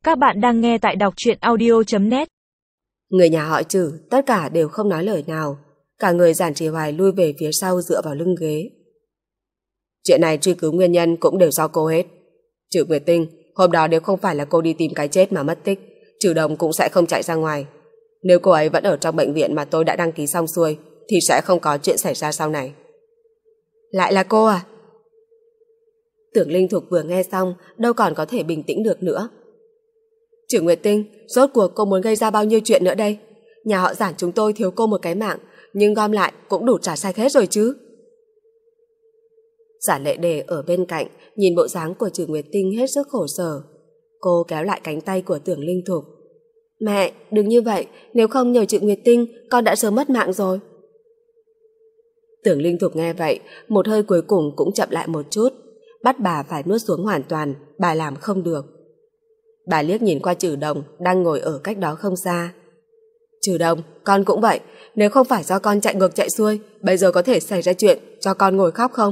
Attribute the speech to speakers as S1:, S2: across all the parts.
S1: Các bạn đang nghe tại đọc truyện audio.net.
S2: Người nhà họ Trử tất cả đều không nói lời nào. Cả người Giản Trì Hoài lui về phía sau dựa vào lưng ghế. Chuyện này truy cứu nguyên nhân cũng đều do cô hết. Trử Nguyệt Tinh, hôm đó nếu không phải là cô đi tìm cái chết mà mất tích, Trử Đồng cũng sẽ không chạy ra ngoài. Nếu cô ấy vẫn ở trong bệnh viện mà tôi đã đăng ký xong xuôi thì sẽ không có chuyện xảy ra sau này. Lại là cô à? Tưởng Linh Thục vừa nghe xong đâu còn có thể bình tĩnh được nữa. Trử Nguyệt Tinh, rốt cuộc cô muốn gây ra bao nhiêu chuyện nữa đây? Nhà họ Giản chúng tôi thiếu cô một cái mạng, nhưng gom lại cũng đủ trả sạch hết rồi chứ. Giản Lệ Đề ở bên cạnh nhìn bộ dáng của Trử Nguyệt Tinh hết sức khổ sở. Cô kéo lại cánh tay của Tưởng Linh Thục. Mẹ, đừng như vậy, nếu không nhờ Trử Nguyệt Tinh con đã sớm mất mạng rồi. Tưởng Linh Thục nghe vậy, một hơi cuối cùng cũng chậm lại một chút, bắt bà phải nuốt xuống hoàn toàn, bà làm không được. Bà liếc nhìn qua Trử Đồng đang ngồi ở cách đó không xa. Trử Đồng, con cũng vậy, nếu không phải do con chạy ngược chạy xuôi, bây giờ có thể xảy ra chuyện cho con ngồi khóc không?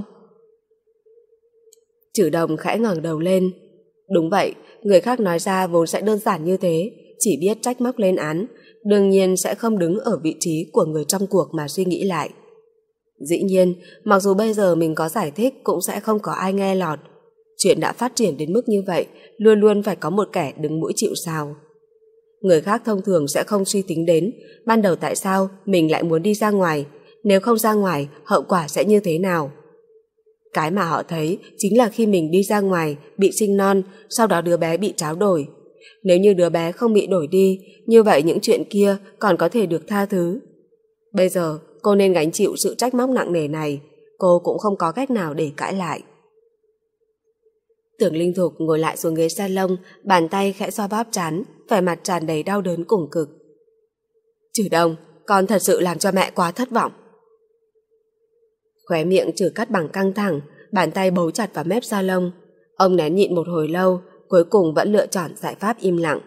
S2: Trử Đồng khẽ ngẩng đầu lên. Đúng vậy, người khác nói ra vốn sẽ đơn giản như thế, chỉ biết trách móc lên án, đương nhiên sẽ không đứng ở vị trí của người trong cuộc mà suy nghĩ lại. Dĩ nhiên, mặc dù bây giờ mình có giải thích cũng sẽ không có ai nghe lọt. Chuyện đã phát triển đến mức như vậy, luôn luôn phải có một kẻ đứng mũi chịu sào. Người khác thông thường sẽ không suy tính đến ban đầu tại sao mình lại muốn đi ra ngoài, nếu không ra ngoài hậu quả sẽ như thế nào. Cái mà họ thấy chính là khi mình đi ra ngoài bị sinh non, sau đó đứa bé bị tráo đổi. Nếu như đứa bé không bị đổi đi, như vậy những chuyện kia còn có thể được tha thứ. Bây giờ cô nên gánh chịu sự trách móc nặng nề này, cô cũng không có cách nào để cãi lại. Tưởng Linh Thục ngồi lại xuống ghế salon, bàn tay khẽ xoa bóp trán, vẻ mặt tràn đầy đau đớn cùng cực. Trử Đồng, con thật sự làm cho mẹ quá thất vọng. Khóe miệng Trử Cát Bằng căng thẳng, bàn tay bấu chặt vào mép salon. Ông nén nhịn một hồi lâu, cuối cùng vẫn lựa chọn giải pháp im lặng.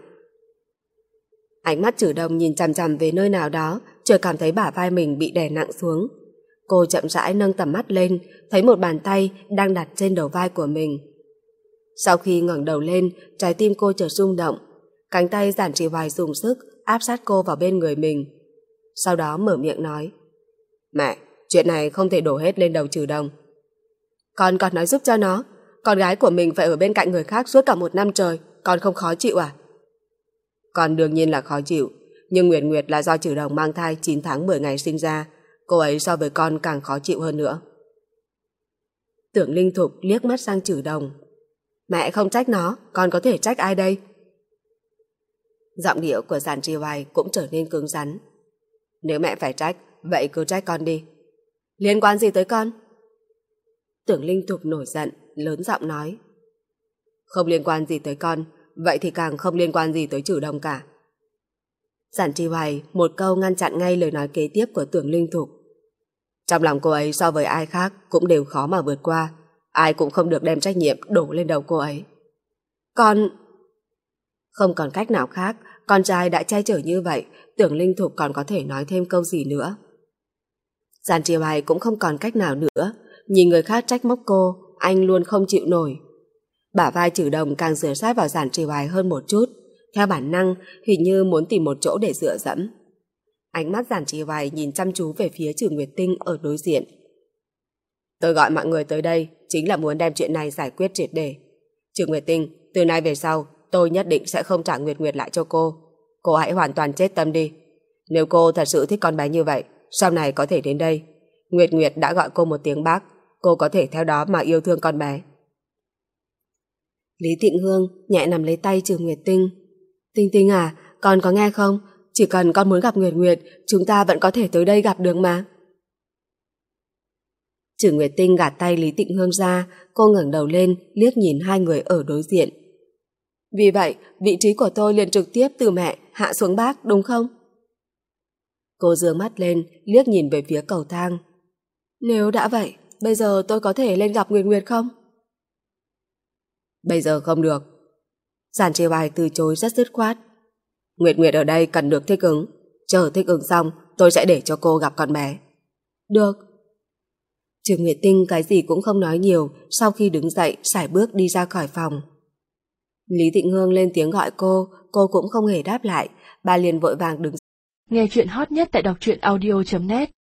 S2: Ánh mắt Trử Đồng nhìn chằm chằm về nơi nào đó, chợt cảm thấy bả vai mình bị đè nặng xuống. Cô chậm rãi nâng tầm mắt lên, thấy một bàn tay đang đặt trên đầu vai của mình. Sau khi ngẩng đầu lên, trái tim cô chợt rung động. Cánh tay Giản Trì Hoài dùng sức áp sát cô vào bên người mình. Sau đó mở miệng nói: Mẹ, chuyện này không thể đổ hết lên đầu Trử Đồng. Con còn nói giúp cho nó. Con gái của mình phải ở bên cạnh người khác suốt cả 1 năm trời, con không khó chịu à? Con đương nhiên là khó chịu, nhưng Nguyệt Nguyệt là do Trử Đồng mang thai 9 tháng 10 ngày sinh ra, cô ấy so với con càng khó chịu hơn nữa. Tưởng Linh Thục liếc mắt sang Trử Đồng. Mẹ không trách nó, con có thể trách ai đây? Giọng điệu của Giản Trì Hoài cũng trở nên cứng rắn. Nếu mẹ phải trách, vậy cứ trách con đi. Liên quan gì tới con? Tưởng Linh Thục nổi giận, lớn giọng nói. Không liên quan gì tới con, vậy thì càng không liên quan gì tới Trử Đồng cả. Giản Trì Hoài một câu ngăn chặn ngay lời nói kế tiếp của Tưởng Linh Thục. Trong lòng cô ấy so với ai khác cũng đều khó mà vượt qua, ai cũng không được đem trách nhiệm đổ lên đầu cô ấy. Con... Không còn cách nào khác, con trai đã che chở như vậy, Tưởng Linh Thục còn có thể nói thêm câu gì nữa. Giản Trì Hoài cũng không còn cách nào nữa, nhìn người khác trách móc cô, anh luôn không chịu nổi. Bả vai Trử Đồng càng dựa sát vào Giản Trì Hoài hơn một chút, theo bản năng hình như muốn tìm một chỗ để dựa dẫm. Ánh mắt Giản Trì Hoài nhìn chăm chú về phía Trử Nguyệt Tinh ở đối diện. Tôi gọi mọi người tới đây chính là muốn đem chuyện này giải quyết triệt để. Trử Nguyệt Tinh, từ nay về sau tôi nhất định sẽ không trả Nguyệt Nguyệt lại cho cô. Cô hãy hoàn toàn chết tâm đi. Nếu cô thật sự thích con bé như vậy, sau này có thể đến đây. Nguyệt Nguyệt đã gọi cô một tiếng bác, cô có thể theo đó mà yêu thương con bé. Lý Tịnh Hương nhẹ nắm lấy tay Trử Nguyệt Tinh. Tinh Tinh à, con có nghe không? Chỉ cần con muốn gặp Nguyệt Nguyệt, chúng ta vẫn có thể tới đây gặp được mà. Trử Nguyệt Tinh gạt tay Lý Tịnh Hương ra, cô ngẩng đầu lên, liếc nhìn hai người ở đối diện. Vì vậy, vị trí của tôi liền trực tiếp từ mẹ hạ xuống bác, đúng không? Cô giương mắt lên, liếc nhìn về phía cầu thang. Nếu đã vậy, bây giờ tôi có thể lên gặp Nguyệt Nguyệt không? Bây giờ không được. Giản Trì Hoài từ chối rất dứt khoát. Nguyệt Nguyệt ở đây cần được thích ứng. Chờ thích ứng xong, tôi sẽ để cho cô gặp con bé. Được. Trử Nguyệt Tinh cái gì cũng không nói nhiều, sau khi đứng dậy sải bước đi ra khỏi phòng. Lý Tịnh Hương lên tiếng gọi cô cũng không hề đáp lại. Bà liền vội vàng đứng.
S1: Nghe chuyện hot nhất tại đọc truyện audio.net